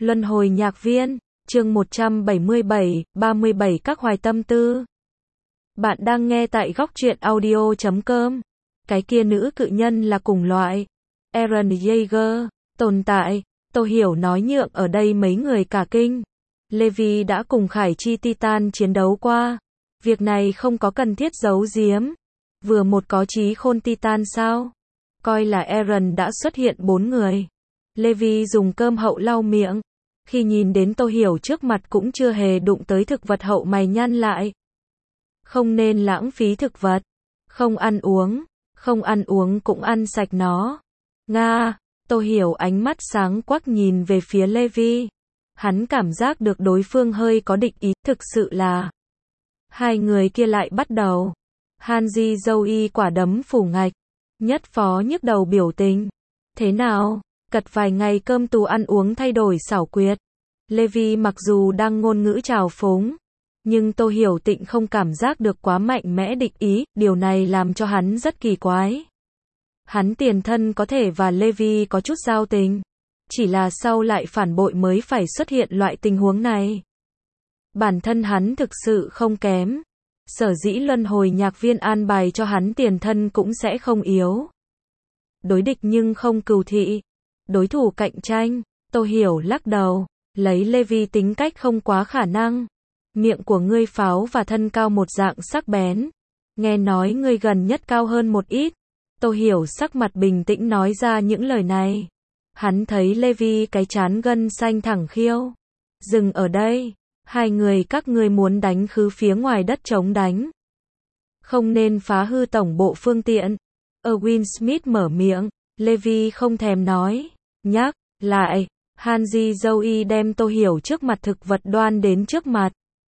Luân hồi nhạc viên, chương 177, 37 các hoài tâm tư. Bạn đang nghe tại góc truyện audio.com. Cái kia nữ cự nhân là cùng loại. Eren Yeager, tồn tại. Tô Hiểu nói nhượng ở đây mấy người cả kinh. Levi đã cùng Khải Chi Titan chiến đấu qua. Việc này không có cần thiết giấu giếm. Vừa một có trí khôn Titan sao? Coi là Eren đã xuất hiện 4 người. Levi dùng cơm hậu lau miệng. Khi nhìn đến Tô Hiểu trước mặt cũng chưa hề đụng tới thực vật hậu mày nhăn lại. Không nên lãng phí thực vật. Không ăn uống cũng ăn sạch nó. Nga, Tô Hiểu ánh mắt sáng quắc nhìn về phía Levi. Hắn cảm giác được đối phương hơi có địch ý, thực sự là. Hai người kia lại bắt đầu. Hanji Zoe quả đấm phủ ngạch. Nhất phó nhức đầu biểu tình. Thế nào? Cật vài ngày cơm tù ăn uống thay đổi xảo quyệt. Levi mặc dù đang ngôn ngữ trào phúng, nhưng Tô Hiểu Tịnh không cảm giác được quá mạnh mẽ địch ý, điều này làm cho hắn rất kỳ quái. Hắn tiền thân có thể và Levi có chút giao tình, chỉ là sau lại phản bội mới phải xuất hiện loại tình huống này. Bản thân hắn thực sự không kém, sở dĩ luân hồi nhạc viên an bài cho hắn tiền thân cũng sẽ không yếu. Đối địch nhưng không cừu thị. Đối thủ cạnh tranh, Tô Hiểu lắc đầu, lấy Levi tính cách không quá khả năng. Miệng của ngươi pháo và thân cao một dạng sắc bén. Nghe nói ngươi gần nhất cao hơn một ít. Tô Hiểu sắc mặt bình tĩnh nói ra những lời này. Hắn thấy Levi cái trán gân xanh thẳng khiêu. Dừng ở đây, hai người các ngươi muốn đánh khứ phía ngoài đất chống đánh. Không nên phá hư tổng bộ phương tiện. Erwin Smith mở miệng, Levi không thèm nói. Nhắc lại, Hanji Zoe đem Tô Hiểu trước mặt thực vật đoan đến trước mặt.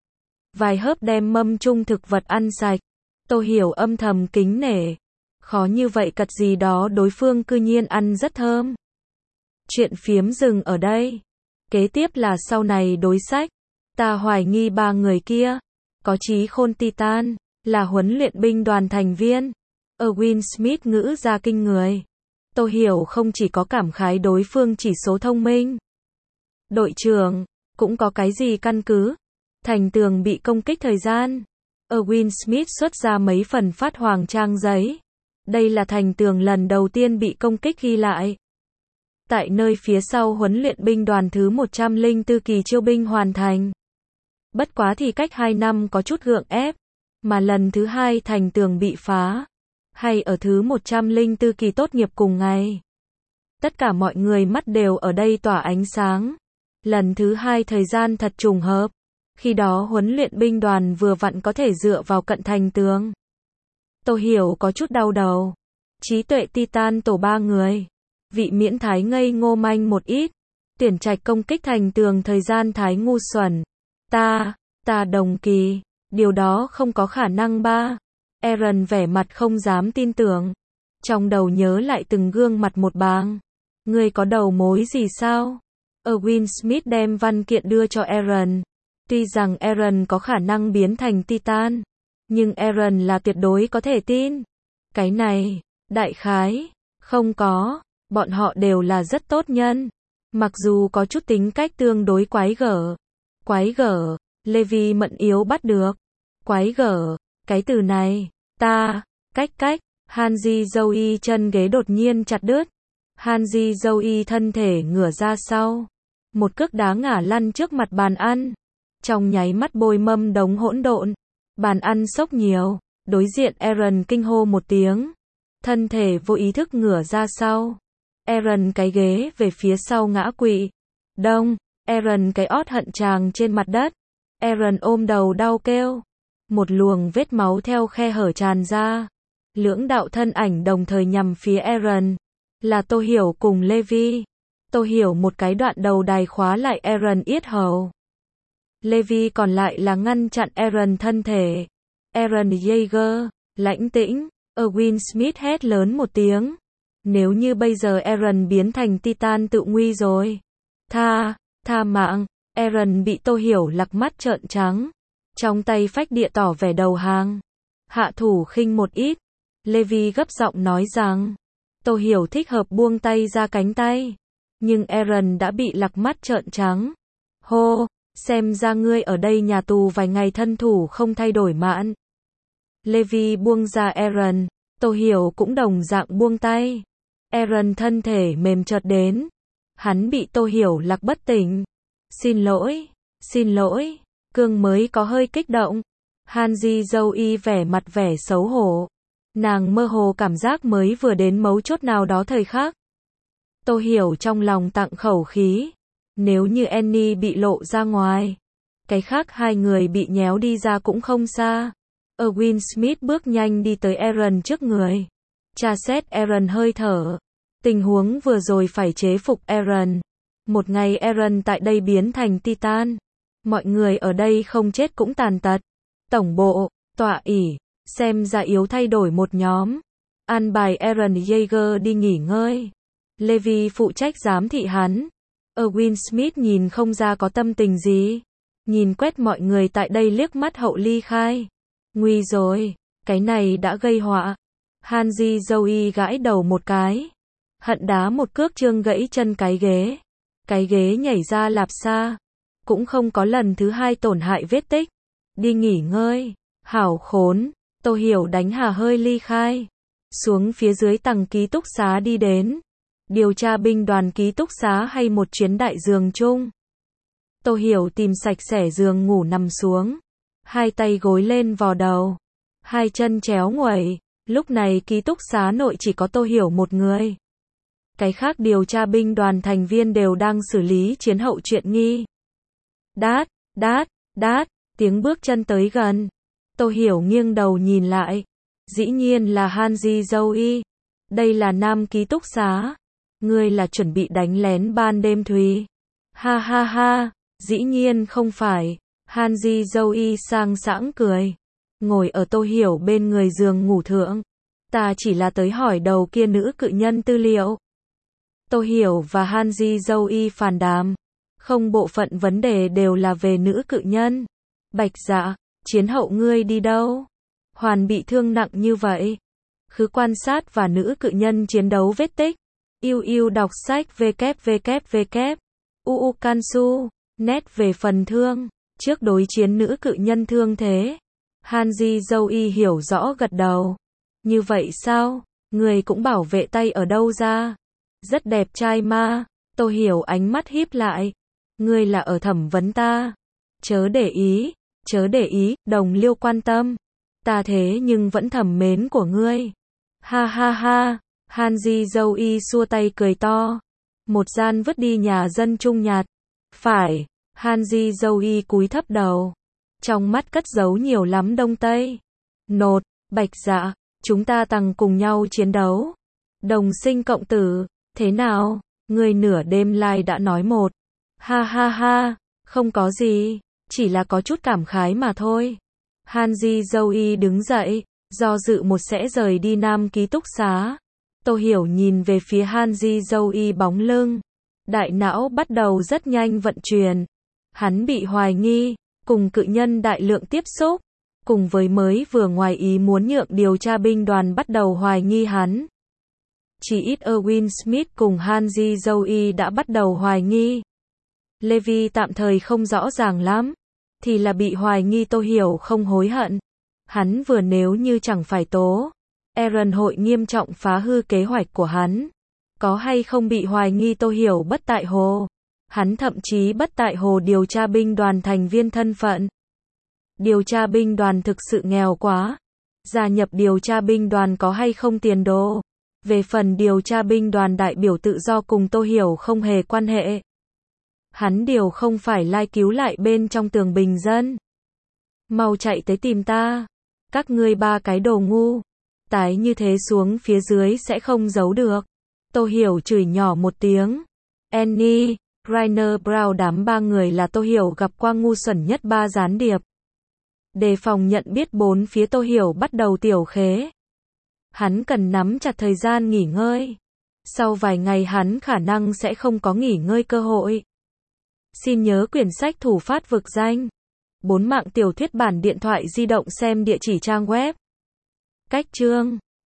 Vài hớp đem mâm chung thực vật ăn sạch. Tô Hiểu âm thầm kính nể. Khó như vậy cật gì đó đối phương cư nhiên ăn rất thơm. Chuyện phiếm dừng ở đây. Kế tiếp là sau này đối sách. Ta hoài nghi ba người kia. Có trí khôn Titan, là huấn luyện binh đoàn thành viên. Erwin Smith ngữ ra kinh người. Tô Hiểu không chỉ có cảm khái đối phương chỉ số thông minh. Đội trưởng, cũng có cái gì căn cứ. Thành tường bị công kích thời gian. Erwin Smith xuất ra mấy phần phát hoàng trang giấy. Đây là thành tường lần đầu tiên bị công kích ghi lại. Tại nơi phía sau huấn luyện binh đoàn thứ 104 kỳ chiêu binh hoàn thành. Bất quá thì cách 2 năm có chút gượng ép. Mà lần thứ 2 thành tường bị phá. Hay ở thứ 104 kỳ tốt nghiệp cùng ngày. Tất cả mọi người mắt đều ở đây tỏa ánh sáng. Lần thứ 2 thời gian thật trùng hợp. Khi đó huấn luyện binh đoàn vừa vặn có thể dựa vào cận thành tường. Tô Hiểu có chút đau đầu. Trí tuệ Titan tổ 3 người. Vị miễn thái ngây ngô manh một ít. Tuyển trạch công kích thành tường thời gian thái ngu xuẩn. Ta đồng kỳ. Điều đó không có khả năng ba. Eren vẻ mặt không dám tin tưởng. Trong đầu nhớ lại từng gương mặt một bang. Ngươi có đầu mối gì sao? Erwin Smith đem văn kiện đưa cho Eren. Tuy rằng Eren có khả năng biến thành Titan, nhưng Eren là tuyệt đối có thể tin. Cái này, đại khái, không có. Bọn họ đều là rất tốt nhân. Mặc dù có chút tính cách tương đối quái gở. Quái gở, Levi mận yếu bắt được. Quái gở, cái từ này. Cách, Hanji Zoe chân ghế đột nhiên chặt đứt. Hanji Zoe thân thể ngửa ra sau. Một cước đá ngã lăn trước mặt bàn ăn. Trong nháy mắt bôi mâm đống hỗn độn. Bàn ăn xốc nhiều. Đối diện Eren kinh hô một tiếng. Thân thể vô ý thức ngửa ra sau. Eren cái ghế về phía sau ngã quỵ. Đông, Eren cái ót hận tràng trên mặt đất. Eren ôm đầu đau kêu. Một luồng vết máu theo khe hở tràn ra. Lưỡng đạo thân ảnh đồng thời nhằm phía Eren. Là Tô Hiểu cùng Levi. Tô Hiểu một cái đoạn đầu đài khóa lại Eren yết hầu. Levi còn lại là ngăn chặn Eren thân thể. Eren Yeager, lãnh tĩnh. Erwin Smith hét lớn một tiếng. Nếu như bây giờ Eren biến thành Titan tự nguy rồi. Tha mạng. Eren bị Tô Hiểu lặc mắt trợn trắng. Trong tay phách địa tỏ vẻ đầu hàng. Hạ thủ khinh một ít. Levi gấp giọng nói rằng. Tô Hiểu thích hợp buông tay ra cánh tay. Nhưng Aaron đã bị lặc mắt trợn trắng. Hô, xem ra ngươi ở đây nhà tù vài ngày thân thủ không thay đổi mạn. Levi buông ra Aaron, Tô Hiểu cũng đồng dạng buông tay. Aaron thân thể mềm chợt đến. Hắn bị Tô Hiểu lặc bất tỉnh. Xin lỗi, Cương mới có hơi kích động. Hanji Zoe vẻ xấu hổ. Nàng mơ hồ cảm giác mới vừa đến mấu chốt nào đó thời khắc. Tô Hiểu trong lòng tặng khẩu khí. Nếu như Annie bị lộ ra ngoài, cái khác hai người bị nhéo đi ra cũng không xa. Erwin Smith bước nhanh đi tới Aaron trước người. Tra xét Aaron hơi thở. Tình huống vừa rồi phải chế phục Aaron. Một ngày Aaron tại đây biến thành Titan. Mọi người ở đây không chết cũng tàn tật. Tổng bộ, tọa ỷ, xem ra yếu thay đổi một nhóm. An bài Aaron Yeager đi nghỉ ngơi. Levi phụ trách giám thị hắn. Erwin Smith nhìn không ra có tâm tình gì. Nhìn quét mọi người tại đây liếc mắt hậu ly khai. Nguy rồi, cái này đã gây họa. Hanji Zoe gãi đầu một cái. Hận đá một cước trương gãy chân cái ghế. Cái ghế nhảy ra lạp xa. Cũng không có lần thứ hai tổn hại vết tích. Đi nghỉ ngơi. Hảo khốn. Tô Hiểu đánh hà hơi ly khai. Xuống phía dưới tầng ký túc xá đi đến. Điều tra binh đoàn ký túc xá hay một chuyến đại giường chung. Tô Hiểu tìm sạch sẽ giường ngủ nằm xuống. Hai tay gối lên vò đầu. Hai chân chéo nguẩy. Lúc này ký túc xá nội chỉ có Tô Hiểu một người. Cái khác điều tra binh đoàn thành viên đều đang xử lý chiến hậu chuyện nghi. Đát, tiếng bước chân tới gần. Tô Hiểu nghiêng đầu nhìn lại. Dĩ nhiên là Hanji Zoe. Đây là nam ký túc xá. Ngươi là chuẩn bị đánh lén ban đêm Thùy. Ha ha ha, dĩ nhiên không phải. Hanji Zoe sang sảng cười. Ngồi ở Tô Hiểu bên người giường ngủ thượng. Ta chỉ là tới hỏi đầu kia nữ cự nhân tư liệu. Tô Hiểu và Hanji Zoe phàn đàm. Không, bộ phận vấn đề đều là về nữ cự nhân. Bạch Dạ, chiến hậu ngươi đi đâu? Hoàn bị thương nặng như vậy. Khứ quan sát và nữ cự nhân chiến đấu vết tích. Yêu đọc sách www. Kansu. Net về phần thương. Trước đối chiến nữ cự nhân thương thế. Hanji Zoe hiểu rõ gật đầu. Như vậy sao? Người cũng bảo vệ tay ở đâu ra? Rất đẹp trai ma. Tô Hiểu ánh mắt híp lại. Ngươi là ở thẩm vấn ta. Chớ để ý, đồng liêu quan tâm. Ta thế nhưng vẫn thầm mến của ngươi. Ha ha ha. Hanji Zoe xua tay cười to. Một gian vứt đi nhà dân chung nhạt. Phải. Hanji Zoe cúi thấp đầu. Trong mắt cất giấu nhiều lắm đông tây. Nột, Bạch Dạ, chúng ta tăng cùng nhau chiến đấu. Đồng sinh cộng tử, thế nào? Người nửa đêm lai đã nói một. Ha ha ha, không có gì, chỉ là có chút cảm khái mà thôi. Hanji Zoe đứng dậy, do dự một sẽ rời đi nam ký túc xá. Tô Hiểu nhìn về phía Hanji Zoe bóng lưng. Đại não bắt đầu rất nhanh vận chuyển. Hắn bị hoài nghi, cùng cự nhân đại lượng tiếp xúc, cùng với mới vừa ngoài ý muốn nhượng điều tra binh đoàn bắt đầu hoài nghi hắn. Chỉ ít Erwin Smith cùng Hanji Zoe đã bắt đầu hoài nghi. Levi tạm thời không rõ ràng lắm, thì là bị hoài nghi. Tô Hiểu không hối hận. Hắn vừa nếu như chẳng phải tố Aaron hội nghiêm trọng phá hư kế hoạch của hắn. Có hay không bị hoài nghi Tô Hiểu bất tại hồ. Hắn thậm chí bất tại hồ điều tra binh đoàn thành viên thân phận. Điều tra binh đoàn thực sự nghèo quá. Gia nhập điều tra binh đoàn có hay không tiền đồ. Về phần điều tra binh đoàn đại biểu tự do cùng Tô Hiểu không hề quan hệ. Hắn điều không phải lai cứu lại bên trong tường bình dân. Mau chạy tới tìm ta. Các ngươi ba cái đồ ngu. Tái như thế xuống phía dưới sẽ không giấu được. Tô Hiểu chửi nhỏ một tiếng. Annie, Rainer Brown đám ba người là Tô Hiểu gặp qua ngu xuẩn nhất ba gián điệp. Đề phòng nhận biết bốn phía Tô Hiểu bắt đầu tiểu khế. Hắn cần nắm chặt thời gian nghỉ ngơi. Sau vài ngày hắn khả năng sẽ không có nghỉ ngơi cơ hội. Xin nhớ quyển sách Thủ phát vực danh. 4 mạng tiểu thuyết bản điện thoại di động xem địa chỉ trang web. Cách chương